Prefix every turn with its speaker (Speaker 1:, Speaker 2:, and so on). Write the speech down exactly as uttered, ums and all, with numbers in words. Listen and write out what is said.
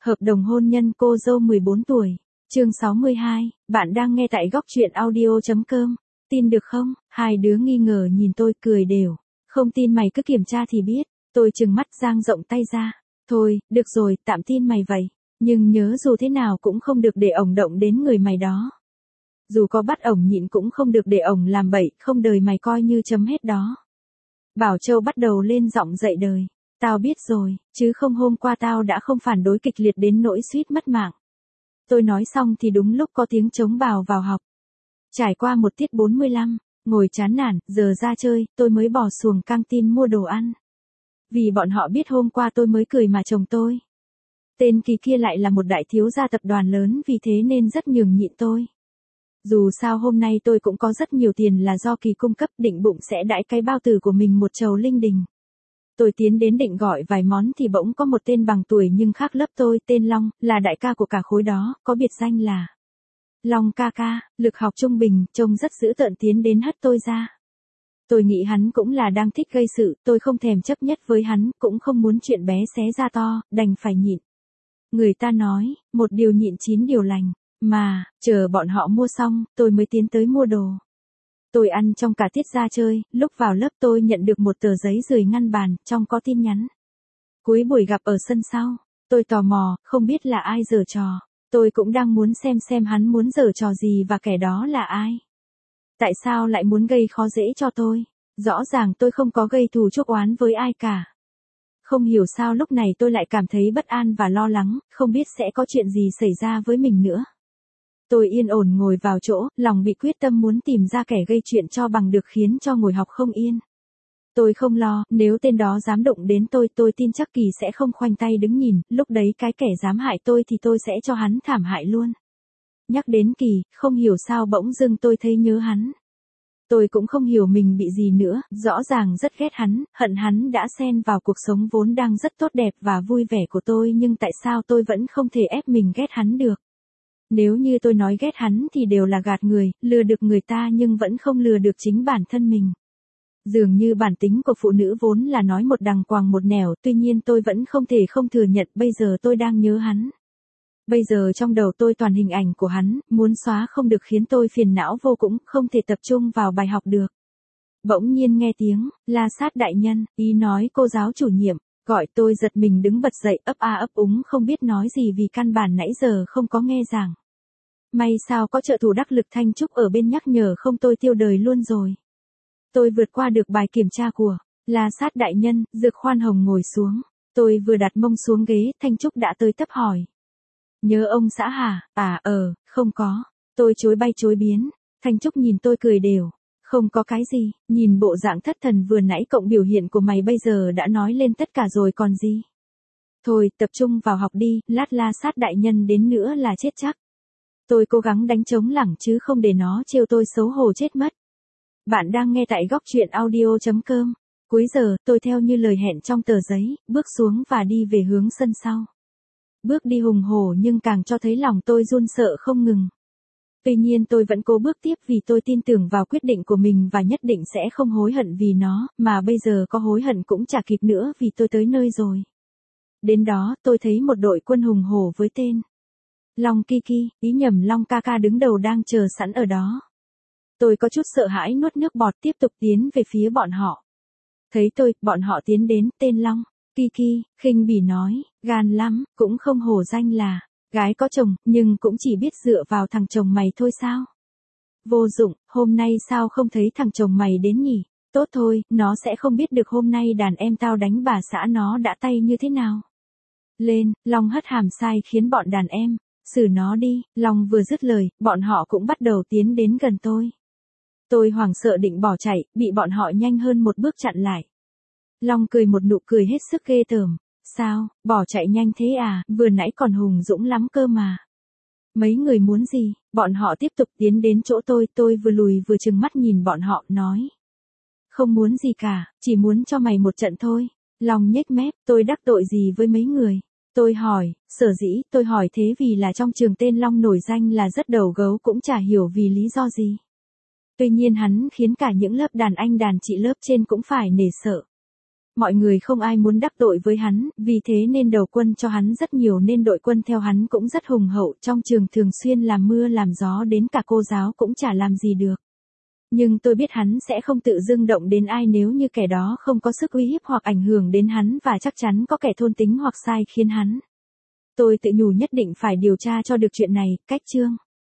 Speaker 1: Hợp đồng hôn nhân cô dâu mười bốn tuổi. Chương sáu mươi hai, bạn đang nghe tại góc truyện audio chấm com. Tin được không? Hai đứa nghi ngờ nhìn tôi cười đều. Không tin mày cứ kiểm tra thì biết. Tôi trừng mắt dang rộng tay ra. Thôi, được rồi, tạm tin mày vậy. Nhưng nhớ dù thế nào cũng không được để ổng động đến người mày đó. Dù có bắt ổng nhịn cũng không được để ổng làm bậy, không đời mày coi như chấm hết đó. Bảo Châu bắt đầu lên giọng dạy đời. Tao biết rồi, chứ không hôm qua tao đã không phản đối kịch liệt đến nỗi suýt mất mạng. Tôi nói xong thì đúng lúc có tiếng trống bào vào học. Trải qua một tiết bốn mươi lăm, ngồi chán nản, giờ ra chơi, tôi mới bỏ xuồng căng tin mua đồ ăn. Vì bọn họ biết hôm qua tôi mới cười mà chồng tôi. Tên Kỳ kia lại là một đại thiếu gia tập đoàn lớn, vì thế nên rất nhường nhịn tôi. Dù sao hôm nay tôi cũng có rất nhiều tiền là do Kỳ cung cấp, định bụng sẽ đãi cái bao tử của mình một chầu linh đình. Tôi tiến đến định gọi vài món thì bỗng có một tên bằng tuổi nhưng khác lớp tôi, tên Long, là đại ca của cả khối đó, có biệt danh là Long ca ca, lực học trung bình, trông rất dữ tợn, tiến đến hất tôi ra. Tôi nghĩ hắn cũng là đang thích gây sự, tôi không thèm chấp nhất với hắn, cũng không muốn chuyện bé xé ra to, đành phải nhịn. Người ta nói, một điều nhịn chín điều lành, mà, chờ bọn họ mua xong, tôi mới tiến tới mua đồ. Tôi ăn trong cả tiết ra chơi, lúc vào lớp tôi nhận được một tờ giấy rời ngăn bàn, trong có tin nhắn. Cuối buổi gặp ở sân sau, tôi tò mò, không biết là ai giở trò. Tôi cũng đang muốn xem xem hắn muốn giở trò gì và kẻ đó là ai. Tại sao lại muốn gây khó dễ cho tôi? Rõ ràng tôi không có gây thù chuốc oán với ai cả. Không hiểu sao lúc này tôi lại cảm thấy bất an và lo lắng, không biết sẽ có chuyện gì xảy ra với mình nữa. Tôi yên ổn ngồi vào chỗ, lòng bị quyết tâm muốn tìm ra kẻ gây chuyện cho bằng được khiến cho ngồi học không yên. Tôi không lo, nếu tên đó dám đụng đến tôi, tôi tin chắc Kỳ sẽ không khoanh tay đứng nhìn, lúc đấy cái kẻ dám hại tôi thì tôi sẽ cho hắn thảm hại luôn. Nhắc đến Kỳ, không hiểu sao bỗng dưng tôi thấy nhớ hắn. Tôi cũng không hiểu mình bị gì nữa, rõ ràng rất ghét hắn, hận hắn đã xen vào cuộc sống vốn đang rất tốt đẹp và vui vẻ của tôi, nhưng tại sao tôi vẫn không thể ép mình ghét hắn được. Nếu như tôi nói ghét hắn thì đều là gạt người, lừa được người ta nhưng vẫn không lừa được chính bản thân mình. Dường như bản tính của phụ nữ vốn là nói một đằng quàng một nẻo, tuy nhiên tôi vẫn không thể không thừa nhận bây giờ tôi đang nhớ hắn. Bây giờ trong đầu tôi toàn hình ảnh của hắn, muốn xóa không được khiến tôi phiền não vô cùng, không thể tập trung vào bài học được. Bỗng nhiên nghe tiếng, La Sát đại nhân, ý nói cô giáo chủ nhiệm, gọi tôi giật mình đứng bật dậy, ấp a ấp úng không biết nói gì vì căn bản nãy giờ không có nghe giảng. May sao có trợ thủ đắc lực Thanh Trúc ở bên nhắc nhở, không tôi tiêu đời luôn rồi. Tôi vượt qua được bài kiểm tra của La Sát đại nhân, Dược Khoan Hồng ngồi xuống. Tôi vừa đặt mông xuống ghế, Thanh Trúc đã tới tấp hỏi. Nhớ ông xã hả? À ờ, không có. Tôi chối bay chối biến. Thanh Trúc nhìn tôi cười đều. Không có cái gì, nhìn bộ dạng thất thần vừa nãy cộng biểu hiện của mày bây giờ đã nói lên tất cả rồi còn gì. Thôi, tập trung vào học đi, lát La Sát đại nhân đến nữa là chết chắc. Tôi cố gắng đánh trống lảng chứ không để nó trêu tôi xấu hổ chết mất. Bạn đang nghe tại góc truyện audio chấm com. Cuối giờ, tôi theo như lời hẹn trong tờ giấy, bước xuống và đi về hướng sân sau. Bước đi hùng hổ nhưng càng cho thấy lòng tôi run sợ không ngừng. Tuy nhiên tôi vẫn cố bước tiếp vì tôi tin tưởng vào quyết định của mình và nhất định sẽ không hối hận vì nó, mà bây giờ có hối hận cũng chả kịp nữa vì tôi tới nơi rồi. Đến đó, tôi thấy một đội quân hùng hổ với tên Long Kiki, ý nhầm Long ca ca đứng đầu đang chờ sẵn ở đó. Tôi có chút sợ hãi nuốt nước bọt tiếp tục tiến về phía bọn họ. Thấy tôi, bọn họ tiến đến, tên Long Kiki, khinh bỉ nói, gan lắm, cũng không hổ danh là gái có chồng, nhưng cũng chỉ biết dựa vào thằng chồng mày thôi sao? Vô dụng, hôm nay sao không thấy thằng chồng mày đến nhỉ? Tốt thôi, nó sẽ không biết được hôm nay đàn em tao đánh bà xã nó đã tay như thế nào. Lên, Long hất hàm sai khiến bọn đàn em xử nó đi. Long vừa dứt lời, bọn họ cũng bắt đầu tiến đến gần tôi. Tôi hoảng sợ định bỏ chạy, bị bọn họ nhanh hơn một bước chặn lại. Long cười một nụ cười hết sức ghê tởm. Sao, bỏ chạy nhanh thế à, vừa nãy còn hùng dũng lắm cơ mà. Mấy người muốn gì? Bọn họ tiếp tục tiến đến chỗ tôi, tôi vừa lùi vừa trừng mắt nhìn bọn họ, nói. Không muốn gì cả, chỉ muốn cho mày một trận thôi. Long nhếch mép, tôi đắc tội gì với mấy người? Tôi hỏi, sở dĩ tôi hỏi thế vì là trong trường tên Long nổi danh là rất đầu gấu, cũng chả hiểu vì lý do gì. Tuy nhiên hắn khiến cả những lớp đàn anh đàn chị lớp trên cũng phải nể sợ. Mọi người không ai muốn đắc tội với hắn, vì thế nên đầu quân cho hắn rất nhiều nên đội quân theo hắn cũng rất hùng hậu, trong trường thường xuyên làm mưa làm gió đến cả cô giáo cũng chả làm gì được. Nhưng tôi biết hắn sẽ không tự dưng động đến ai nếu như kẻ đó không có sức uy hiếp hoặc ảnh hưởng đến hắn và chắc chắn có kẻ thôn tính hoặc sai khiến hắn. Tôi tự nhủ nhất định phải điều tra cho được chuyện này, cách chương.